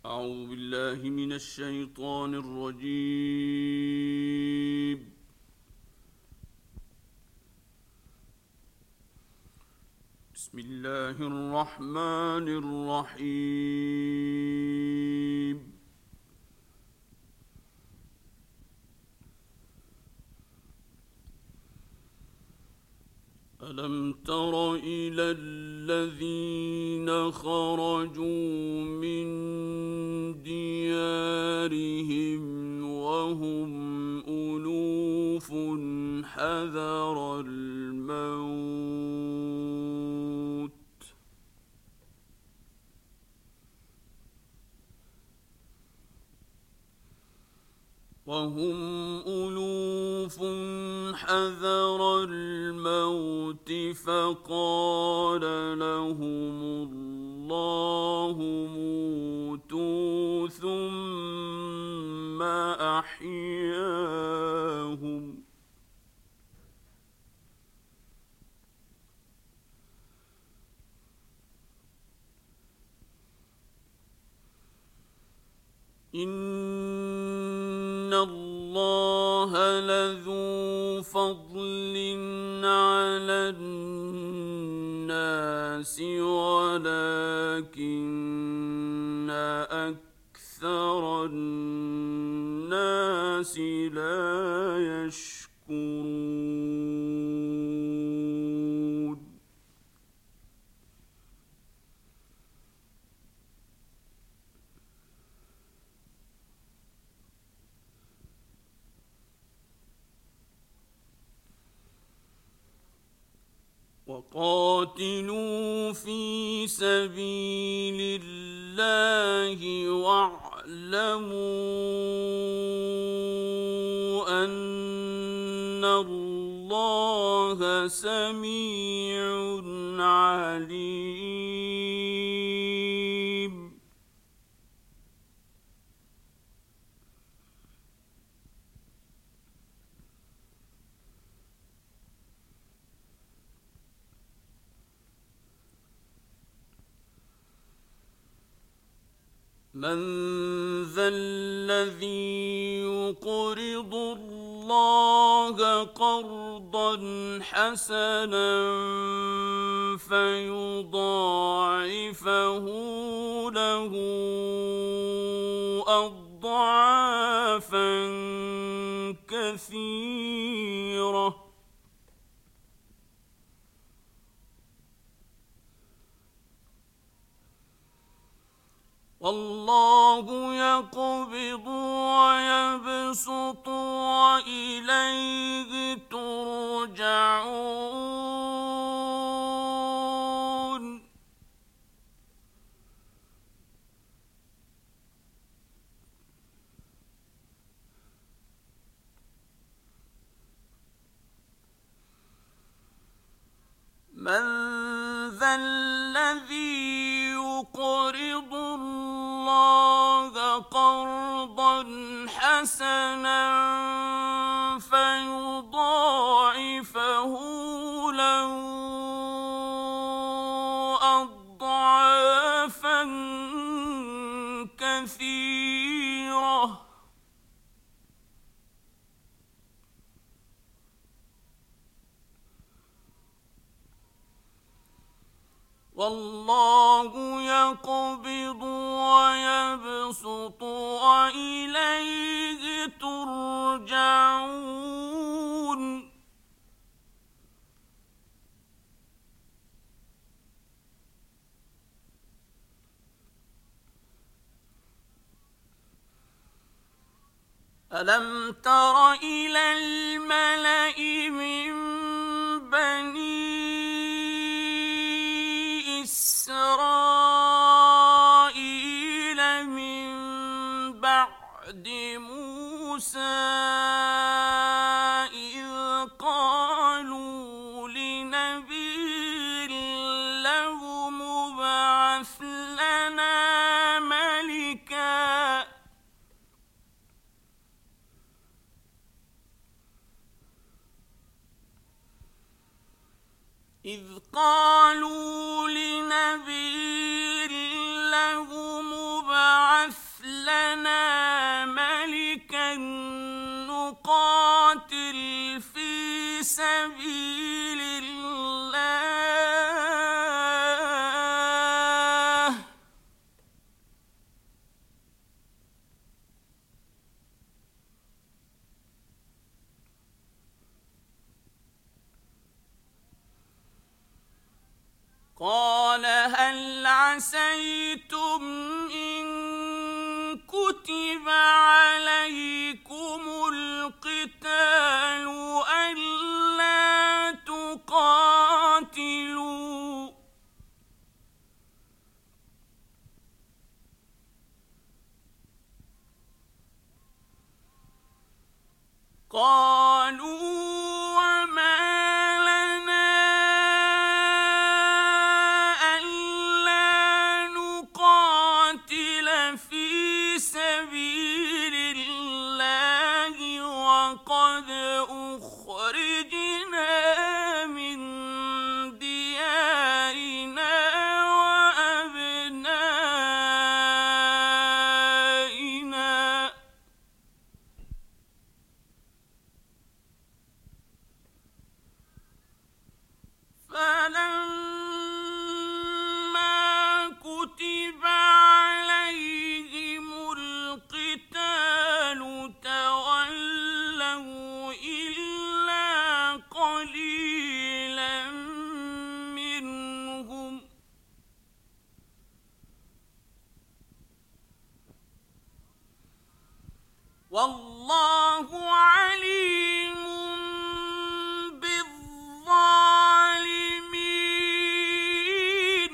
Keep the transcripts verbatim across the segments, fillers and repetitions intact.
أعوذ بالله من الشيطان الرجيم. بسم الله الرحمن الرحيم. ألم تر إلى الذين خرجوا من ديارهم وهم ألوف حذر الموت وهم ألوف حذر الموت فقال لهم الله موتوا ثم أحياهم إن الله لذو فضل على الناس ولكن أكثر الناس لا يشكرون. وقاتلوا في سبيل الله واعلموا أن الله سميع عليم. من ذا الذي يقرض الله قرضا حسنا فيضاعفه له أضعافا كثيرة والله يقبض ويبسط وإليه ترجعون. من ذا الذي يقرض الله قرضا حسنا فيضاعفه له أضعافا كثيرة والله يقبض ويبسط وإليه ترجعون. ألم تر إلى الملأ من بني إسرائيل من بعد موسى إذ قالوا لنبي له ابعث لنا ملكا إذ قالوا لنبي له ابعث سبيل الله قال هل عسيتم إن كتب عليكم القتال ألا تقاتلوا قالوا والله عليم بالظالمين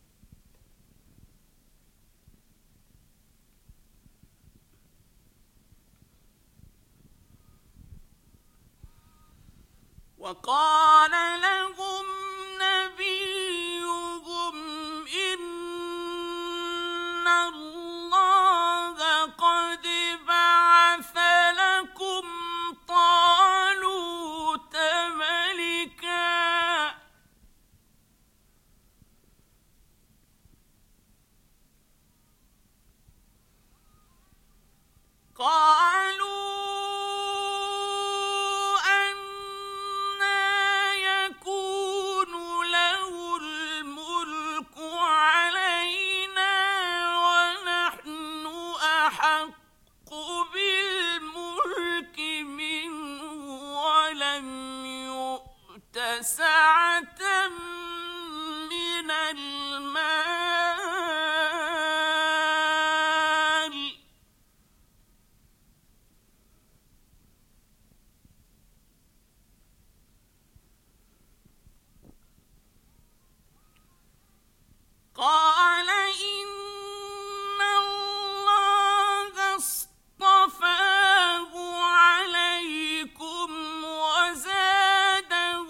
وقال لهم نبيهم إن الله قد بعث لكم طالوت ملكا قالوا سعة من المال قال إن الله اصطفاه عليكم وزاده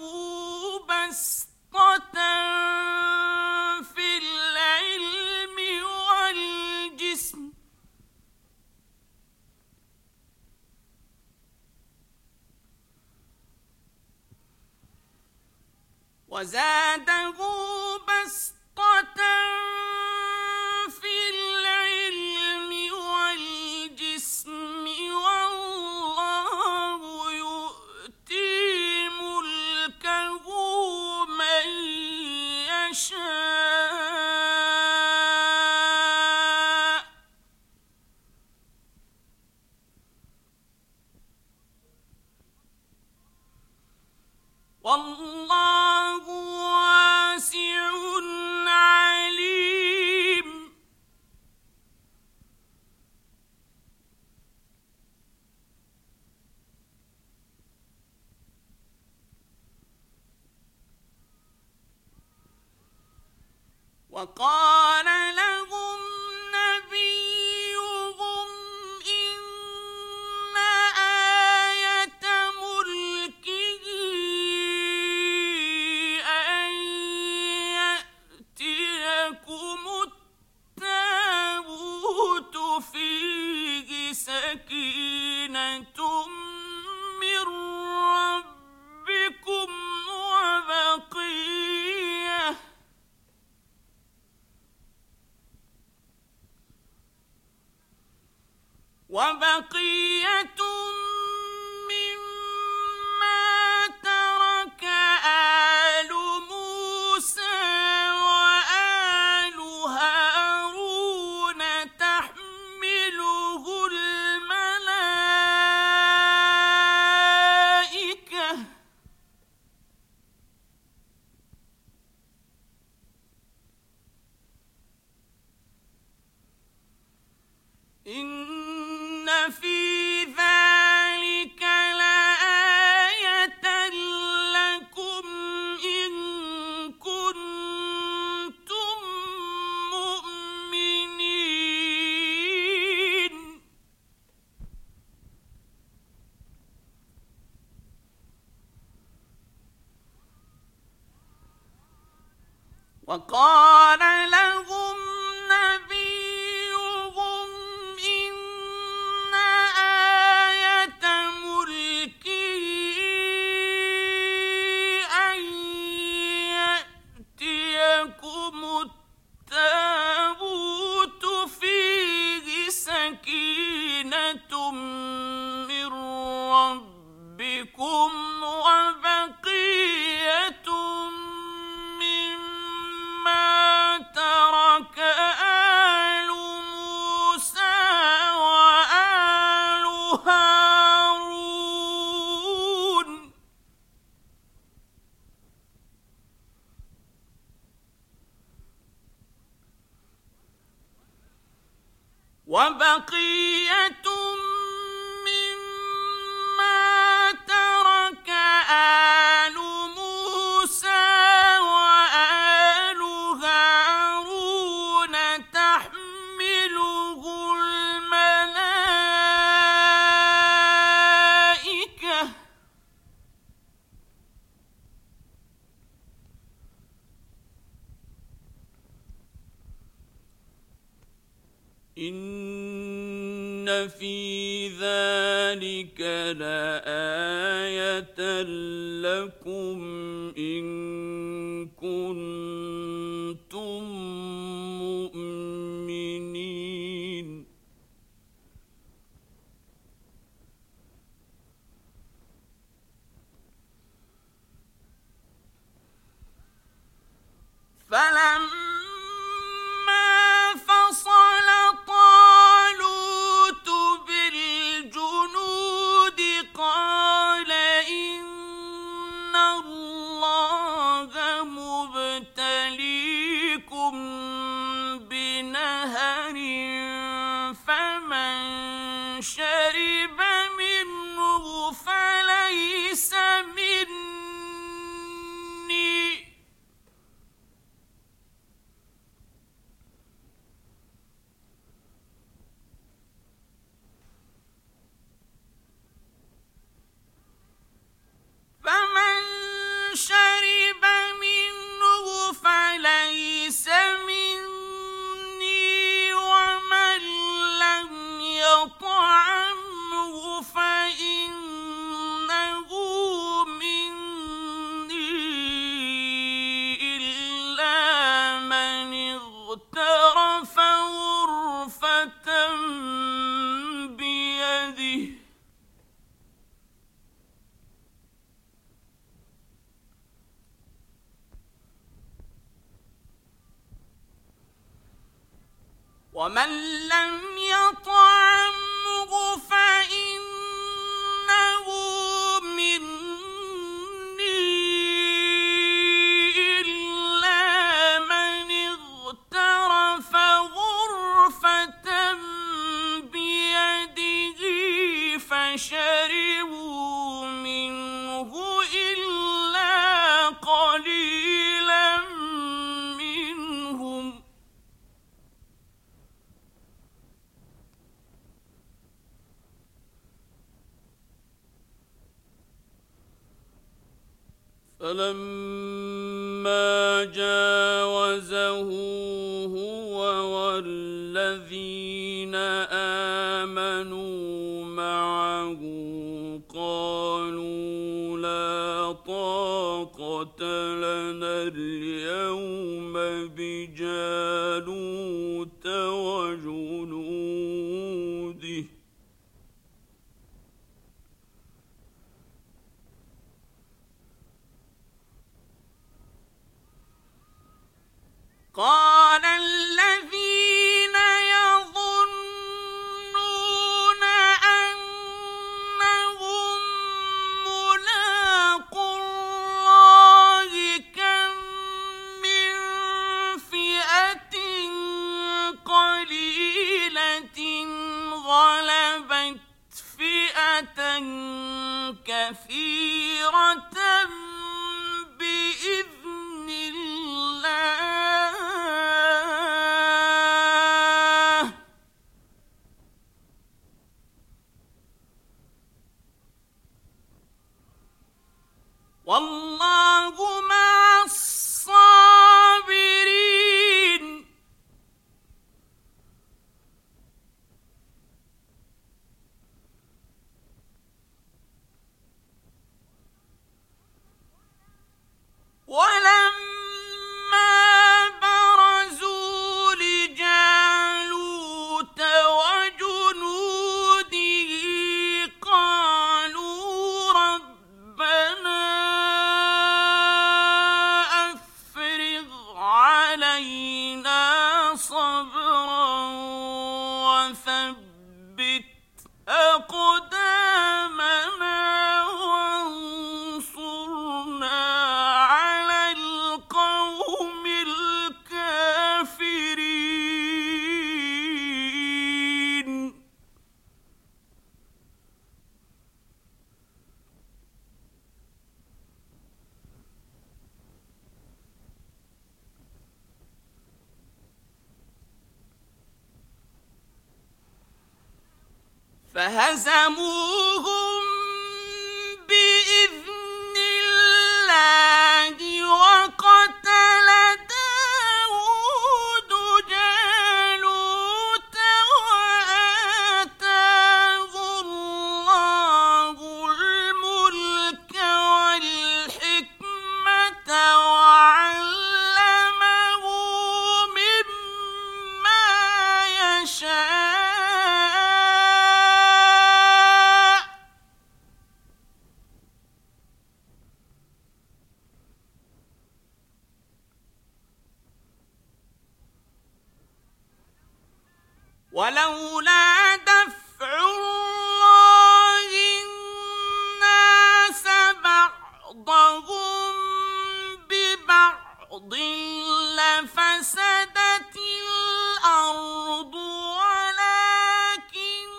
بسطة في العلم والجسم وزاده بسطة في العلم والجسم والله يؤتي ملكه من يشاء والله واسع عليم وقال لهم نبيهم إن آية ملكه أن يأتيكم التابوت فيه سكينة من ربكم وبقية وبقية مما ترك إن في ذلك لآية لكم إن كنتم مؤمنين. وقال لهم نبيهم إن آية ملكه أن يأتيكم التابوت فيه سكينة من ربكم وبقية مما ترك آل موسى وآل هارون وبقية مما ترك آل موسى وآل هارون تحمله الملائكة إن في ذلك لآية لكم إن كنتم مؤمنين. فلما فصل طالوت بالجنود قال إن الله مبتليكم بنهر فمن شرب منه فليس مني فمن شرب منه فليس مني ومن لم يطعمه فإنه مني إلا من اغترف غرفة بيده ومن لم يطعمه فإنه مني إلا من اغترف غرفة بيده فشربوا منه إلا قليلا منهم فلما جاوزه هو والذين آمنوا معه قالوا لا طاقة لنا اليوم بجالوت وجنوده قال الذين يظنون زَفِيرَةً بِإِذْنِ اللَّهِ ۗ وَاللَّهُ مَعَ الصَّابِرِينَ. وَلَمَّا بَرَزُوا لِجَالُوتَ وَجُنُودِهِ قَالُوا رَبَّنَا أَفْرِغْ عَلَيْنَا صَبْرًا وَثَبِّتْ أَقْدَامَنَا وَانصُرْنَا عَلَى الْقَوْمِ الْكَافِرِينَ. فهزموهم بإذن الله وقتل داود جالوت وآتاه الله الملك والحكمة وعلمه مما يشاء. ولولا دفع الله الناس بعضهم ببعض لفسدت الأرض ولكن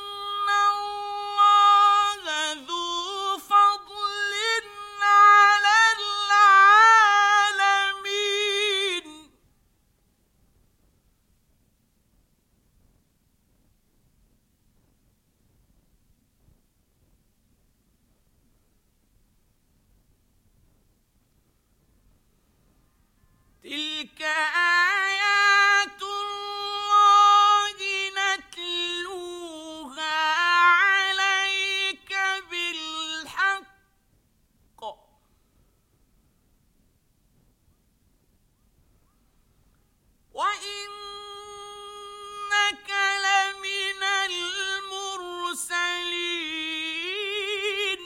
الله ذو فضل على العالمين. تلك آيات الله نتلوها عليك بالحق، وإنك لمن المرسلين.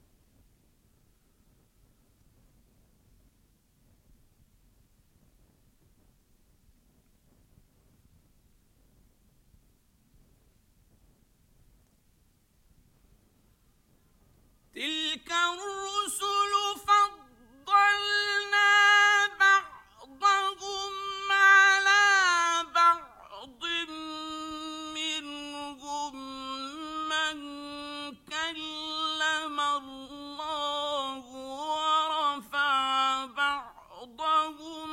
تلك الرسل فضلنا بعضهم على بعض، منهم من كلم الله ورفع بعضهم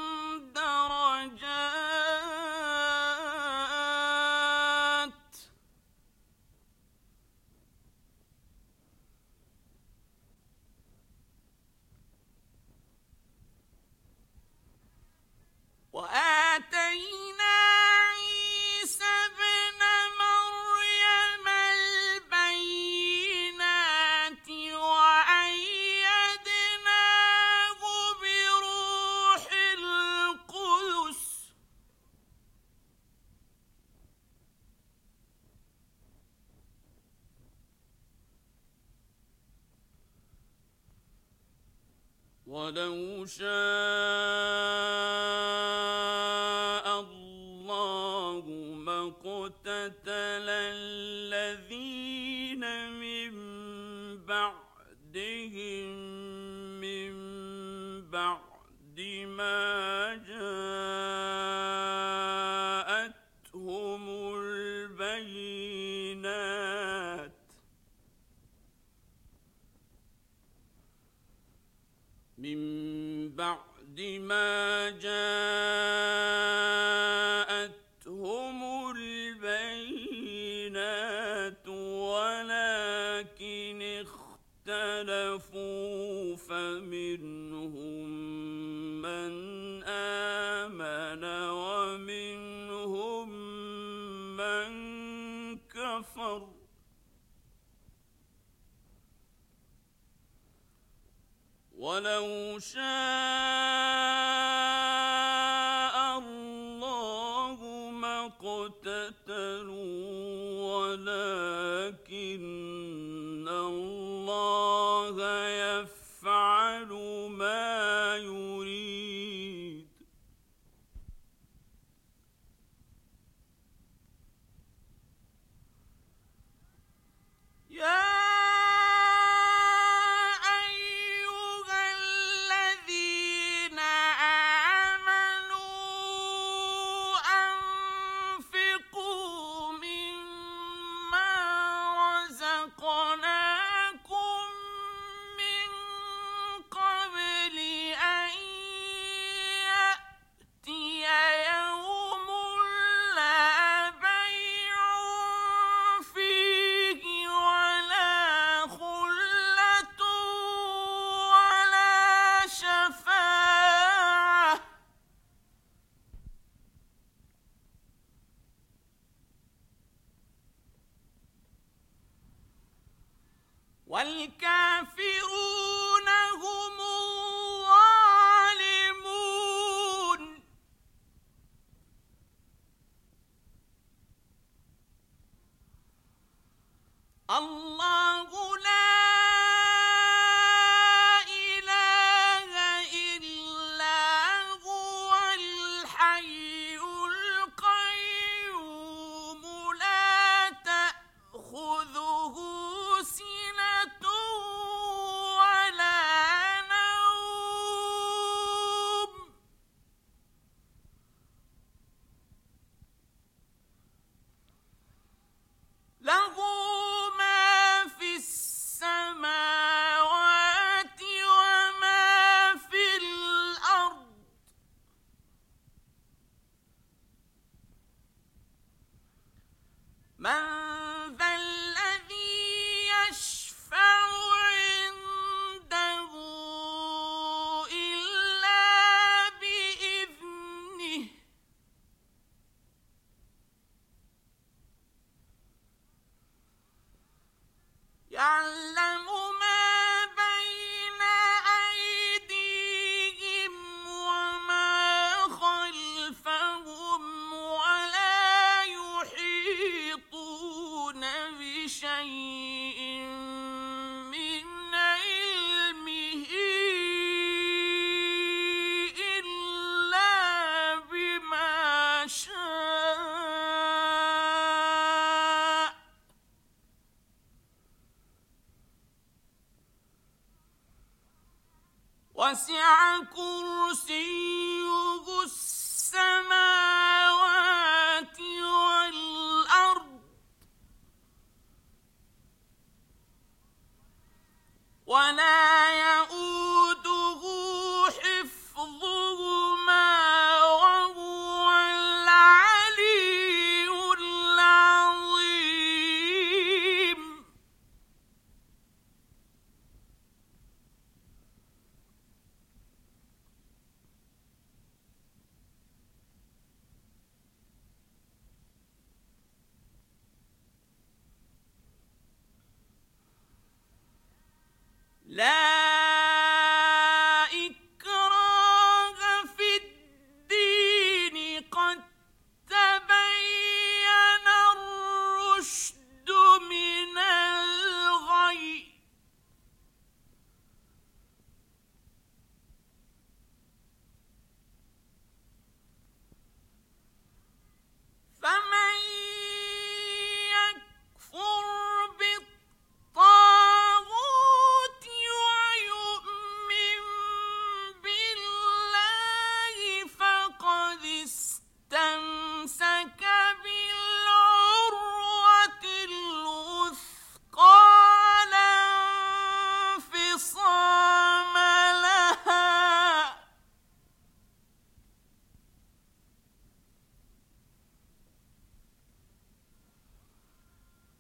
درجات، وآتينا عيسى ابن مريم البينات وأيدناه بروح القدس، ولو شاء الله ما اقتتل الذين من بعدهم من بعد ما جاءتهم البينات، بَعْدِ مَا جَاءَتْهُمُ الْبَيِّنَاتُ وَلَكِنِ اخْتَلَفُوا فَمِنْهُم مَّنْ آمَنَ وَمِنْهُم مَّن كَفَرَ وَلَوْ شَاءَ اللَّهُ مَا اقْتَتَلُوا وَلَٰكِنَّ اللَّهَ يَفْعَلُ مَا يُرِيدُ. يَا والكافرون هم الظالمون. الله لا إله إلا هو الحي القيوم لا تأخذه سنة ولا نوم له ما في السماوات وما في الأرض من ذا الذي يشفع عنده إلا بإذنه يعلم ما بين أيديهم وما خلفهم ولا يحيطون بشيء من علمه إلا بما شاء وسع كرسيه السماوات والأرض ولا يئوده حفظهما وهو العلي العظيم.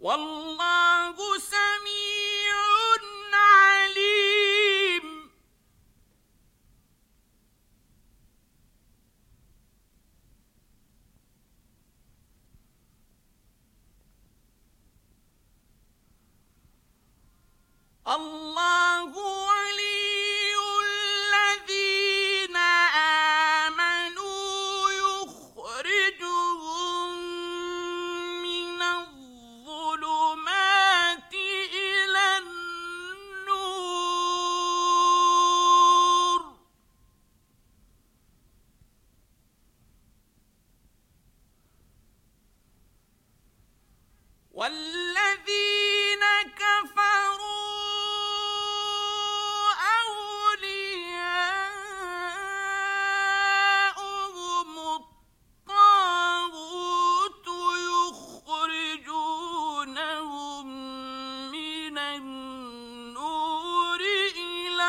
والله سميع عليم. الله ولي الذين آمنوا يخرجهم من الظلمات إلى النور والذين كفروا أولياؤهم الطاغوت يخرجونهم من النور إلى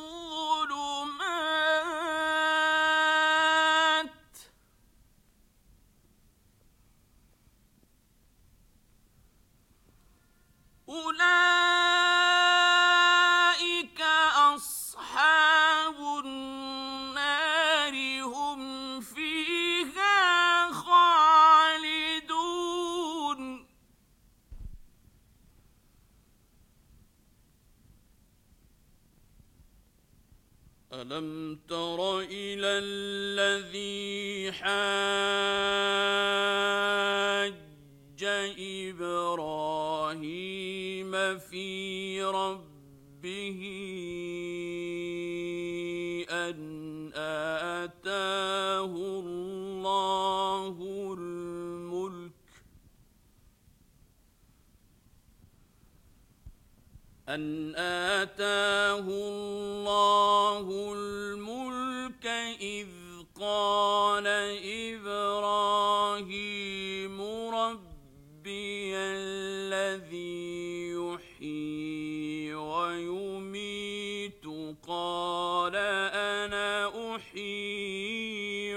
الظلمات أولئك أصحاب النار هم فيها خالدون. ألم تر إلى الذي حاج إبراهيم في ربه أن آتاه الله الملك أن آتاه الله الملك إذ قال إبراهيم ربي الذي يحيي ويميت قال أنا أحيي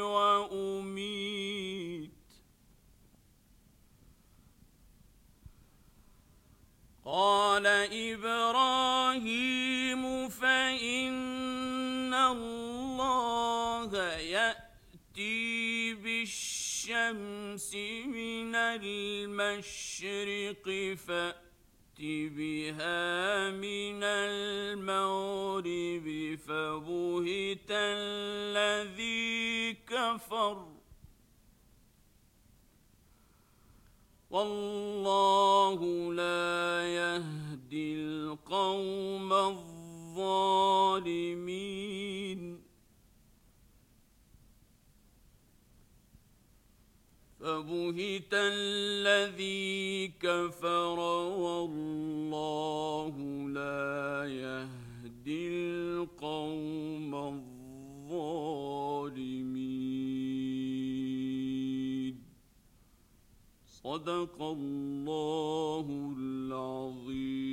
وأميت قال إبراهيم فإن الله يأتي بالشمس من المشرق فأت بها من المغرب فبهت الذي كفر والله لا يهدي القوم الظالمين. فبهت الذي كفر والله لا يهدي القوم الظالمين. صدق الله العظيم.